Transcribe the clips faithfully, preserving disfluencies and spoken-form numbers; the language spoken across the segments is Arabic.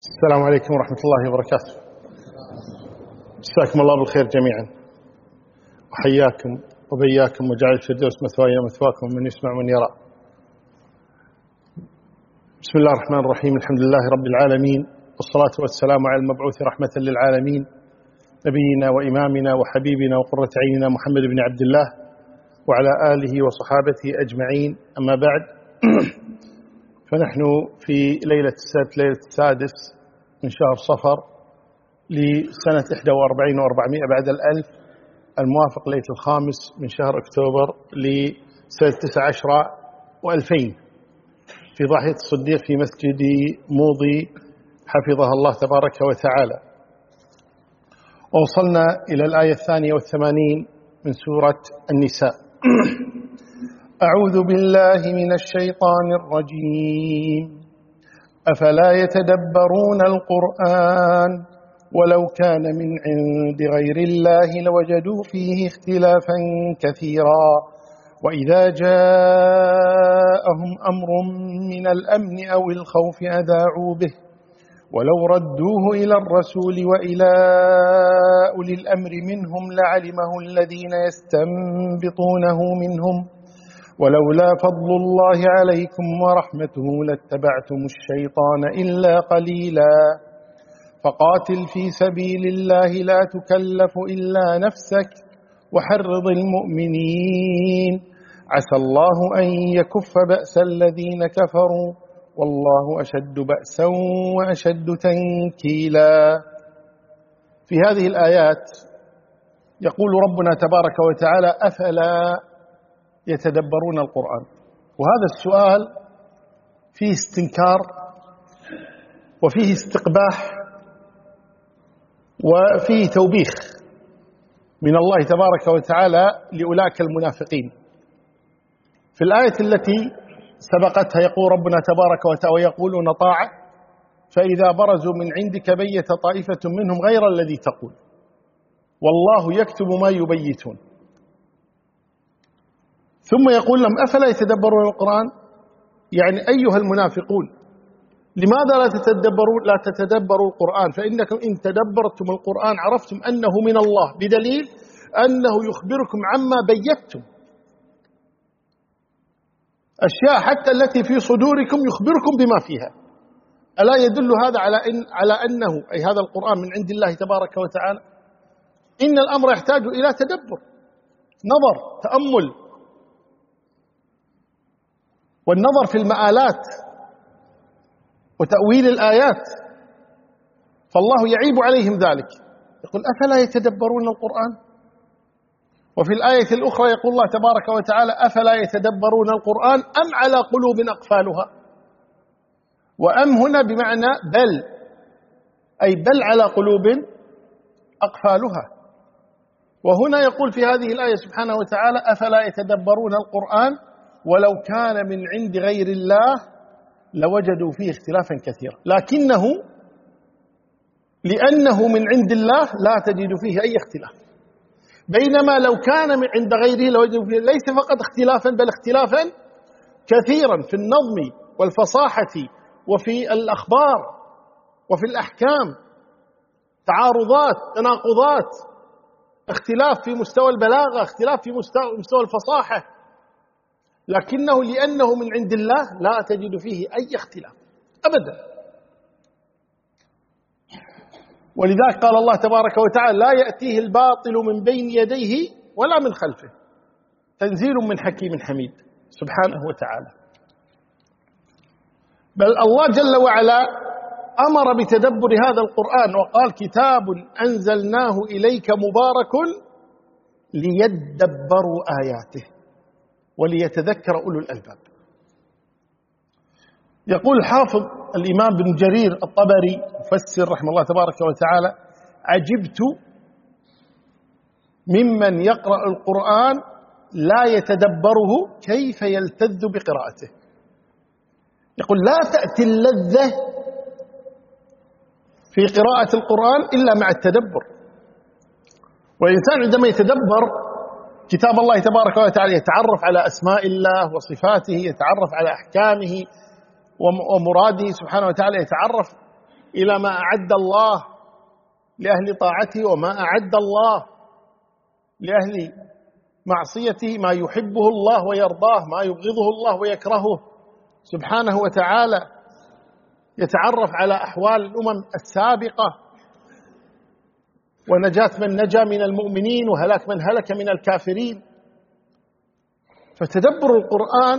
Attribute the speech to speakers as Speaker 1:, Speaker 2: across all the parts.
Speaker 1: السلام عليكم ورحمة الله وبركاته. مساكم الله بالخير جميعا، وحياكم وبياكم وجعل الفردوس مثواي ومثواكم من يسمع من يرى. بسم الله الرحمن الرحيم، الحمد لله رب العالمين، والصلاة والسلام على المبعوث رحمة للعالمين نبينا وإمامنا وحبيبنا وقرة عيننا محمد بن عبد الله وعلى آله وصحابته أجمعين. أما بعد، فنحن في ليلة السبت، ليلة السادس من شهر صفر لسنة إحدى وأربعين وأربعمائة بعد الألف، الموافق ليلة الخامس من شهر أكتوبر لسنة تسعة عشر وألفين، في ضاحية الصديق في مسجد موضي حفظها الله تبارك وتعالى. ووصلنا إلى الآية الثانية والثمانين من سورة النساء. أعوذ بالله من الشيطان الرجيم. أفلا يتدبرون القرآن ولو كان من عند غير الله لوجدوا فيه اختلافا كثيرا وإذا جاءهم أمر من الأمن أو الخوف أذاعوا به ولو ردوه إلى الرسول وإلى أولي الأمر منهم لعلمه الذين يستنبطونه منهم ولولا فضل الله عليكم ورحمته لاتبعتم الشيطان إلا قليلا فقاتل في سبيل الله لا تكلف إلا نفسك وحرض المؤمنين عسى الله أن يكف بأس الذين كفروا والله أشد بأسا وأشد تنكيلا. في هذه الآيات يقول ربنا تبارك وتعالى: أفلا يتدبرون القرآن. وهذا السؤال فيه استنكار وفيه استقباح وفيه توبيخ من الله تبارك وتعالى لأولئك المنافقين. في الآية التي سبقتها يقول ربنا تبارك وتعالى: ويقولون طاعة فإذا برزوا من عندك بيت طائفة منهم غير الذي تقول والله يكتب ما يبيتون. ثم يقول لهم: أفلا يتدبرون القرآن؟ يعني أيها المنافقون، لماذا لا تتدبرون لا تتدبروا القرآن؟ فإنكم إن تدبرتم القرآن عرفتم أنه من الله، بدليل أنه يخبركم عما بيتم، أشياء حتى التي في صدوركم يخبركم بما فيها. ألا يدل هذا على إن على أنه أي هذا القرآن من عند الله تبارك وتعالى؟ إن الأمر يحتاج إلى تدبر، نظر، تأمل، والنظر في المآلات وتأويل الآيات، فالله يعيب عليهم ذلك، يقول: أفلا يتدبرون القرآن؟ وفي الآية الأخرى يقول الله تبارك وتعالى: أفلا يتدبرون القرآن أم على قلوب أقفالها؟ وأم هنا بمعنى بل، أي بل على قلوب أقفالها. وهنا يقول في هذه الآية سبحانه وتعالى: أفلا يتدبرون القرآن ولو كان من عند غير الله لوجدوا فيه اختلافا كثيرا، لكنه لأنه من عند الله لا تجد فيه أي اختلاف، بينما لو كان من عند غيره لوجدوا فيه ليس فقط اختلافا بل اختلافا كثيرا في النظم والفصاحة وفي الأخبار وفي الأحكام، تعارضات، تناقضات، اختلاف في مستوى البلاغة، اختلاف في مستوى الفصاحة، لكنه لأنه من عند الله لا تجد فيه أي اختلاف أبدا. ولذلك قال الله تبارك وتعالى: لا يأتيه الباطل من بين يديه ولا من خلفه تنزيل من حكيم حميد سبحانه وتعالى. بل الله جل وعلا أمر بتدبر هذا القرآن وقال: كتاب أنزلناه إليك مبارك ليدبروا آياته وليتذكر أولو الألباب. يقول الحافظ الإمام بن جرير الطبري مفسر رحمه الله تبارك وتعالى: عجبت ممن يقرأ القرآن لا يتدبره كيف يلتذ بقراءته. يقول: لا تأتي اللذة في قراءة القرآن إلا مع التدبر. والإنسان عندما يتدبر كتاب الله تبارك وتعالى يتعرف على أسماء الله وصفاته، يتعرف على أحكامه ومراده سبحانه وتعالى، يتعرف إلى ما أعد الله لأهل طاعته وما أعد الله لأهل معصيته، ما يحبه الله ويرضاه، ما يبغضه الله ويكرهه سبحانه وتعالى. يتعرف على أحوال الأمم السابقة ونجاة من نجا من المؤمنين وهلاك من هلك من الكافرين. فتدبر القرآن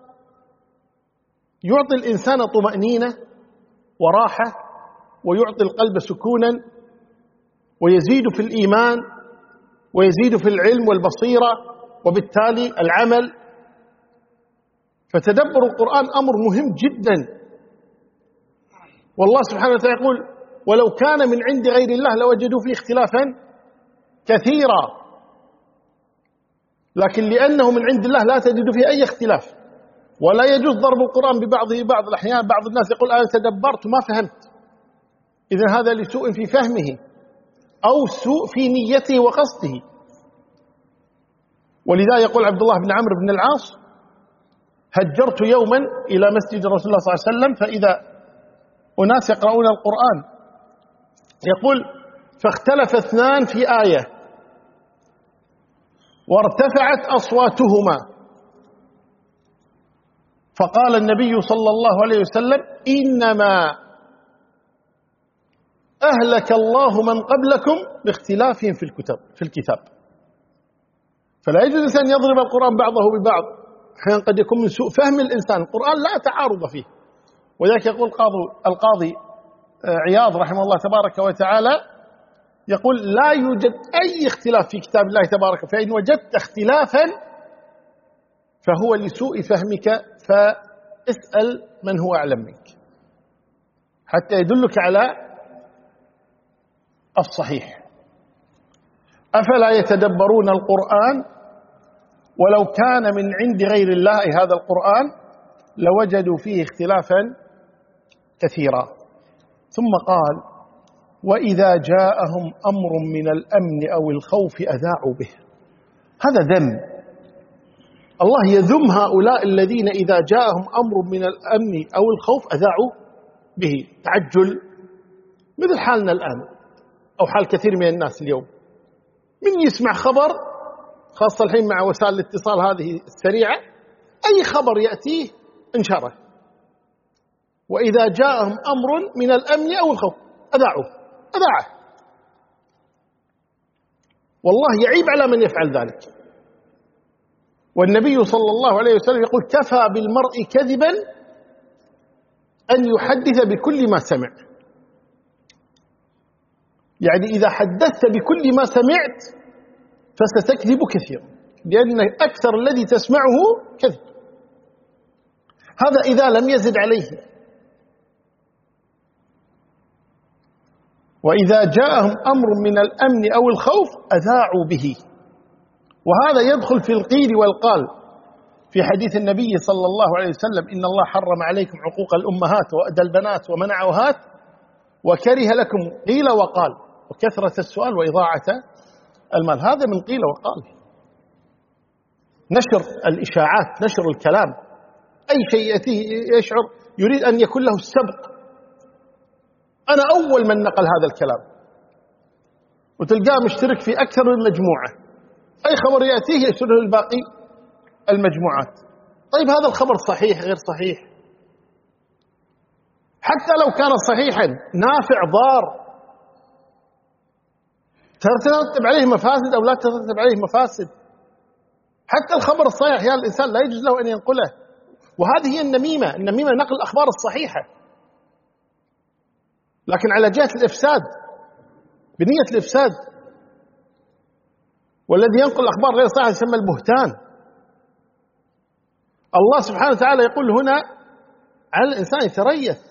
Speaker 1: يعطي الإنسان طمأنينة وراحة، ويعطي القلب سكونا، ويزيد في الإيمان، ويزيد في العلم والبصيرة، وبالتالي العمل. فتدبر القرآن أمر مهم جدا. والله سبحانه وتعالى يقول: ولو كان من عند غير الله لوجدوا فيه اختلافا كثيرا، لكن لأنه من عند الله لا تجد فيه أي اختلاف. ولا يجوز ضرب القرآن ببعضه بعض الأحيان. بعض الناس يقول: أنا تدبرت ما فهمت. إذن هذا لسوء في فهمه أو سوء في نيته وقصده. ولذا يقول عبد الله بن عمرو بن العاص: هجرت يوما إلى مسجد رسول الله صلى الله عليه وسلم فإذا أناس يقرؤون القرآن، يقول: فاختلف اثنان في آية وارتفعت أصواتهما، فقال النبي صلى الله عليه وسلم: إنما أهلك الله من قبلكم باختلافهم في الكتاب في الكتاب. فلا يجوز أن يضرب القرآن بعضه ببعض. أحيانا قد يكون من سوء فهم الإنسان. القرآن لا تعارض فيه. وذلك يقول القاضي عياض رحمه الله تبارك وتعالى، يقول: لا يوجد أي اختلاف في كتاب الله تبارك، فإن وجدت اختلافا فهو لسوء فهمك، فاسأل من هو أعلم منك حتى يدلك على الصحيح. أفلا يتدبرون القرآن ولو كان من عند غير الله، هذا القرآن، لوجدوا فيه اختلافا كثيرا. ثم قال: وإذا جاءهم أمر من الأمن أو الخوف أذاعوا به. هذا ذم. الله يذم هؤلاء الذين إذا جاءهم أمر من الأمن أو الخوف أذاعوا به. تعجل، مثل حالنا الآن أو حال كثير من الناس اليوم. من يسمع خبر، خاصة الحين مع وسائل الاتصال هذه السريعة، أي خبر يأتيه انشره. وإذا جاءهم أمر من الأمن أو الخوف أذاعوا أذاعه. والله يعيب على من يفعل ذلك. والنبي صلى الله عليه وسلم يقول: كفى بالمرء كذبا أن يحدث بكل ما سمع. يعني إذا حدثت بكل ما سمعت فستكذب كثيرا، لأن أكثر الذي تسمعه كذب. هذا إذا لم يزد عليه. وإذا جاءهم أمر من الأمن أو الخوف أذاعوا به. وهذا يدخل في القيل والقال في حديث النبي صلى الله عليه وسلم: إن الله حرم عليكم عقوق الأمهات وأدى البنات ومنع وهات وكره لكم قيل وقال وكثرة السؤال وإضاعة المال. هذا من قيل وقال. نشر الإشاعات، نشر الكلام، أي شيء يأتيه يشعر يريد أن يكون له السبق. أنا أول من نقل هذا الكلام، وتلقاه مشترك في أكثر من مجموعة. أي خبر يأتيه يشره الباقي المجموعات. طيب هذا الخبر صحيح غير صحيح؟ حتى لو كان صحيحا نافع ضار، ترتب عليه مفاسد أو لا ترتب عليه مفاسد. حتى الخبر الصحيح يا الإنسان لا يجوز له أن ينقله. وهذه هي النميمة. النميمة نقل الأخبار الصحيحة لكن على جهة الإفساد، بنية الإفساد. والذي ينقل الأخبار غير صحيحة يسمى البهتان. الله سبحانه وتعالى يقول هنا على الإنسان يتريث.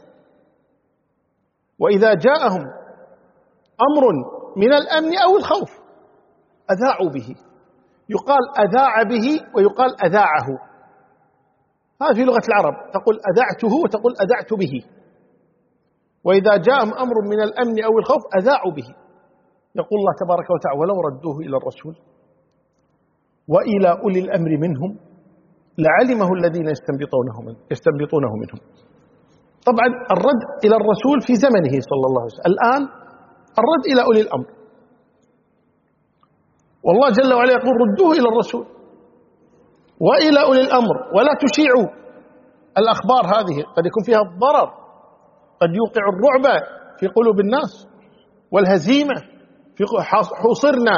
Speaker 1: وإذا جاءهم أمر من الأمن أو الخوف أذاعوا به. يقال أذاع به ويقال أذاعه. هذا في لغة العرب، تقول أذعته وتقول أذعت به. وإذا جاءهم أمر من الأمن أو الخوف أذاعوا به. يقول الله تبارك وتعالى: ولو ردوه إلى الرسول وإلى أولي الأمر منهم لعلمه الذين يستنبطونه منه يستنبطونه منهم. طبعا الرد إلى الرسول في زمنه صلى الله عليه وسلم، الآن الرد إلى أولي الأمر، والله جل وعلا يقول ردوه إلى الرسول وإلى أولي الأمر ولا تشيعوا الأخبار هذه، قد يكون فيها الضرر، قد يوقع الرعب في قلوب الناس والهزيمة في حوصرنا.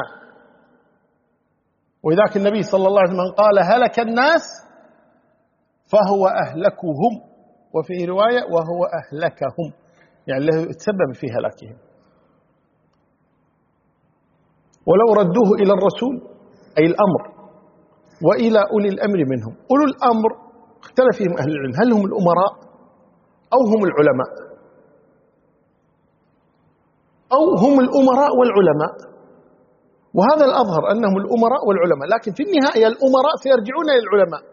Speaker 1: وذاك النبي صلى الله عليه وسلم قال هلك الناس فهو أهلكهم، وفي رواية وهو أهلكهم، يعني له تسبب في هلاكهم. ولو ردوه إلى الرسول أي الأمر وإلى أولي الأمر منهم. أولو الأمر اختلف فيهم أهل العلم، هل هم الأمراء أو هم العلماء، أو هم الأمراء والعلماء، وهذا الأظهر أنهم الأمراء والعلماء، لكن في النهاية الأمراء سيرجعون إلى العلماء،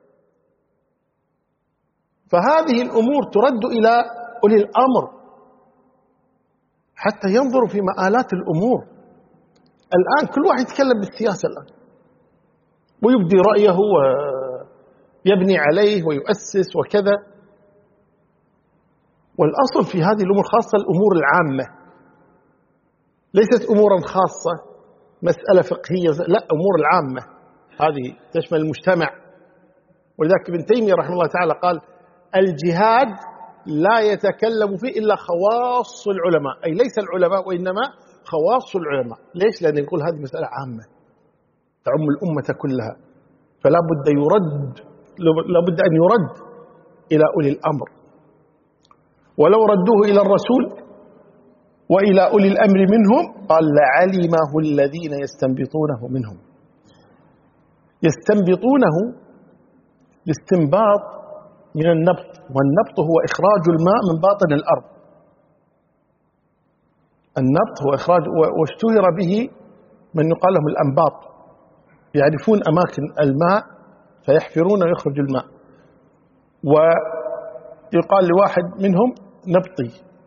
Speaker 1: فهذه الأمور ترد إلى أولي الأمر حتى ينظروا في مآلات الأمور. الآن كل واحد يتكلم بالسياسة الآن ويبدي رأيه ويبني عليه ويؤسس وكذا، والأصل في هذه الأمور خاصة الأمور العامة، ليست أمورا خاصة مسألة فقهية، لا، أمور العامة هذه تشمل المجتمع. ولذلك ابن تيمية رحمه الله تعالى قال الجهاد لا يتكلم فيه إلا خواص العلماء، أي ليس العلماء وإنما خواص العلماء. ليش؟ لأن يقول هذه مسألة عامة تعم الأمة كلها، فلا بد يرد لا بد أن يرد إلى أولي الأمر. ولو ردوه إلى الرسول وإلى أولي الأمر منهم قال لعلمه الذين يستنبطونه منهم. يستنبطونه الاستنباط من النبط، والنبط هو إخراج الماء من باطن الأرض. النبط هو إخراج، واشتهر به من يقال لهم الأنباط، يعرفون أماكن الماء فيحفرون ويخرج الماء، ويقال لواحد منهم نبطي.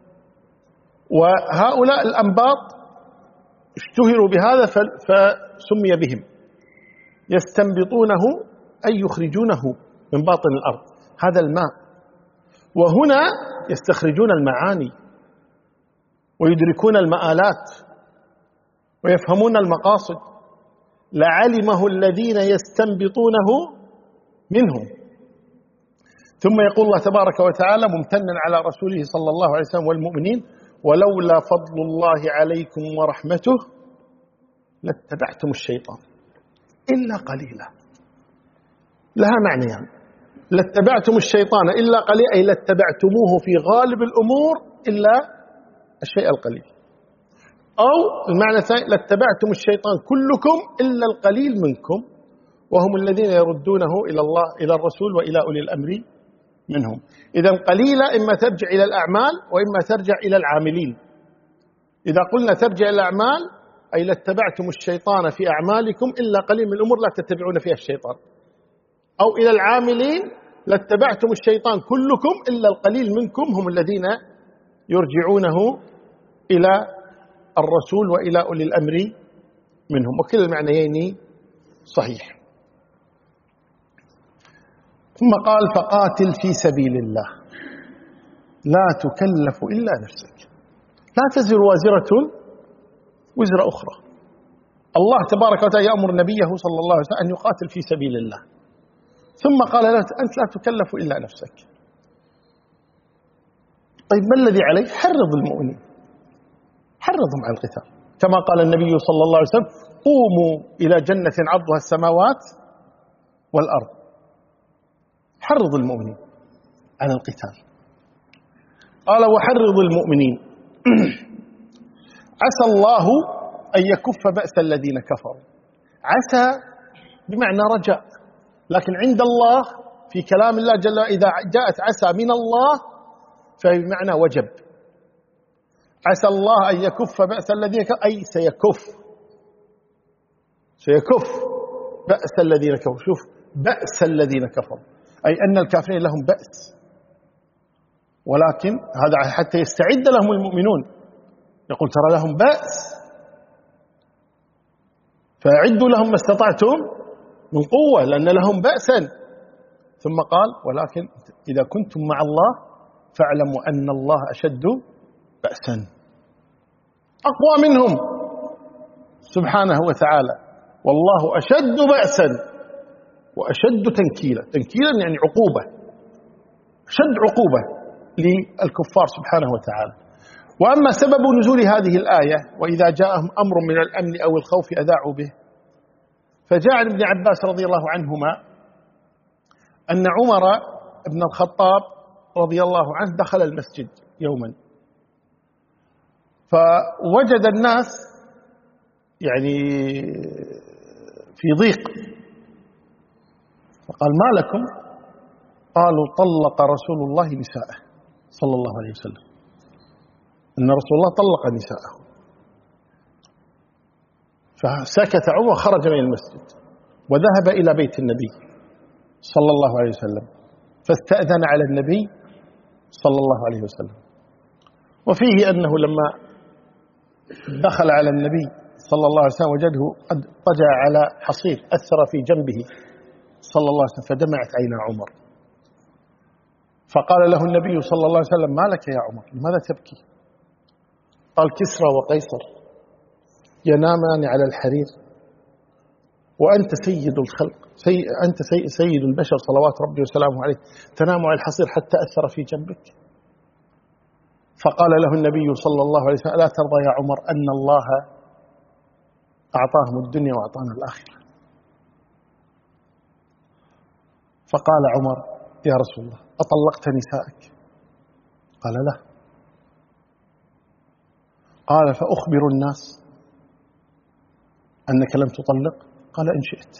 Speaker 1: وهؤلاء الأنباط اشتهروا بهذا فسمي بهم. يستنبطونه أي يخرجونه من باطن الأرض هذا الماء، وهنا يستخرجون المعاني ويدركون المآلات ويفهمون المقاصد. لعلمه الذين يستنبطونه منهم. ثم يقول الله تبارك وتعالى ممتنا على رسوله صلى الله عليه وسلم والمؤمنين ولولا فضل الله عليكم ورحمته لاتبعتم الشيطان إلا قليلا. لها معنيان، يعني لاتبعتم الشيطان إلا قليلا، أي لاتبعتموه في غالب الأمور إلا الشيء القليل، أو المعنى الثاني لاتبعتم الشيطان كلكم إلا القليل منكم، وهم الذين يردونه إلى الله إلى الرسول وإلى أولي الأمر منهم. إذا قليلة إما ترجع إلى الأعمال وإما ترجع إلى العاملين. إذا قلنا ترجع إلى الأعمال أي لاتبعتم الشيطان في أعمالكم إلا قليل من الأمور لا تتبعون فيها الشيطان، أو إلى العاملين لاتبعتم الشيطان كلكم إلا القليل منكم هم الذين يرجعونه إلى الرسول وإلى أولي الأمر منهم، وكل المعنيين صحيح. ثم قال فقاتل في سبيل الله لا تكلف إلا نفسك لا تزر وازرة وزر أخرى. الله تبارك وتعالى يأمر نبيه صلى الله عليه وسلم أن يقاتل في سبيل الله، ثم قال له أنت لا تكلف إلا نفسك. طيب ما الذي عليك؟ حرض المؤمنين، حرضهم على القتال، كما قال النبي صلى الله عليه وسلم قوموا إلى جنة عرضها السماوات والأرض. حرض المؤمنين على القتال. قال وحرض المؤمنين عسى الله أن يكف بأس الذين كفروا. عسى بمعنى رجاء، لكن عند الله في كلام الله جل وعلا إذا جاءت عسى من الله فهي بمعنى وجب. عسى الله أن يكف بأس الذين كفروا أي سيكف سيكف بأس الذين كفروا. شوف بأس الذين كفروا أي أن الكافرين لهم بأس، ولكن هذا حتى يستعد لهم المؤمنون، يقول ترى لهم بأس فأعدوا لهم ما استطعتم من قوة لأن لهم بأسا. ثم قال ولكن إذا كنتم مع الله فاعلموا أن الله أشد بأسا، أقوى منهم سبحانه وتعالى، والله أشد بأسا وأشد تنكيلا. تنكيلا يعني عقوبة، أشد عقوبة للكفار سبحانه وتعالى. وأما سبب نزول هذه الآية وإذا جاءهم أمر من الأمن أو الخوف أذاعوا به، فجاء عن ابن عباس رضي الله عنهما أن عمر بن الخطاب رضي الله عنه دخل المسجد يوما فوجد الناس يعني في ضيق، فقال ما لكم؟ قالوا طلق رسول الله نساءه صلى الله عليه وسلم، أن رسول الله طلق نساءه. فسكت عمر وخرج من المسجد وذهب إلى بيت النبي صلى الله عليه وسلم فاستأذن على النبي صلى الله عليه وسلم. وفيه أنه لما دخل على النبي صلى الله عليه وسلم وجده قد طجع على حصير أثر في جنبه صلى الله عليه وسلم فدمعت عينا عمر، فقال له النبي صلى الله عليه وسلم ما لك يا عمر، لماذا تبكي؟ قال كسرى وقيصر ينامان على الحرير وأنت سيد الخلق، سي أنت سي سيد البشر صلوات ربي وسلامه عليه، تنام على الحصير حتى أثر في جنبك. فقال له النبي صلى الله عليه وسلم ألا ترضى يا عمر أن الله أعطاهم الدنيا وأعطانا الآخرة؟ فقال عمر يا رسول الله أطلقت نسائك؟ قال لا. قال فأخبر الناس أنك لم تطلق؟ قال إن شئت.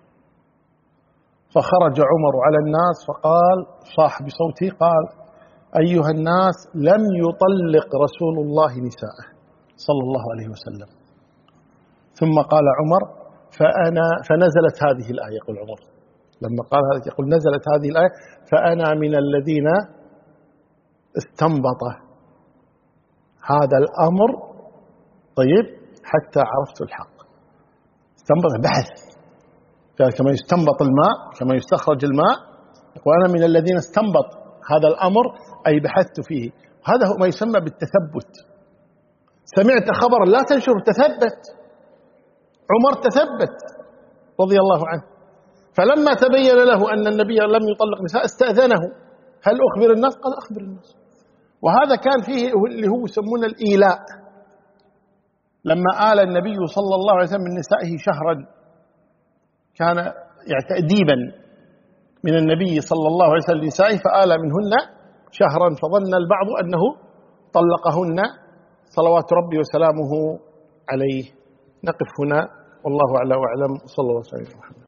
Speaker 1: فخرج عمر على الناس فقال صاح بصوته قال أيها الناس لم يطلق رسول الله نساءه صلى الله عليه وسلم. ثم قال عمر فأنا فنزلت هذه الآية، يقول عمر لما قال هذا يقول نزلت هذه الآية فأنا من الذين استنبط هذا الأمر طيب حتى عرفت الحق. استنبط بحث، كما يستنبط الماء كما يستخرج الماء، وأنا من الذين استنبط هذا الأمر أي بحثت فيه. هذا هو ما يسمى بالتثبت. سمعت خبرا لا تنشر، تثبت. عمر تثبت رضي الله عنه، فلما تبين له أن النبي لم يطلق نساء استأذنه هل أخبر الناس؟ قال أخبر الناس. وهذا كان فيه اللي هو يسمونه الإيلاء، لما آل النبي صلى الله عليه وسلم من نسائه شهرا كان يعني تأديبا من النبي صلى الله عليه وسلم لنسائه فآل منهن شهرا، فظن البعض أنه طلقهن صلوات ربي وسلامه عليه. نقف هنا والله أعلى وأعلم، صلى الله عليه وسلم.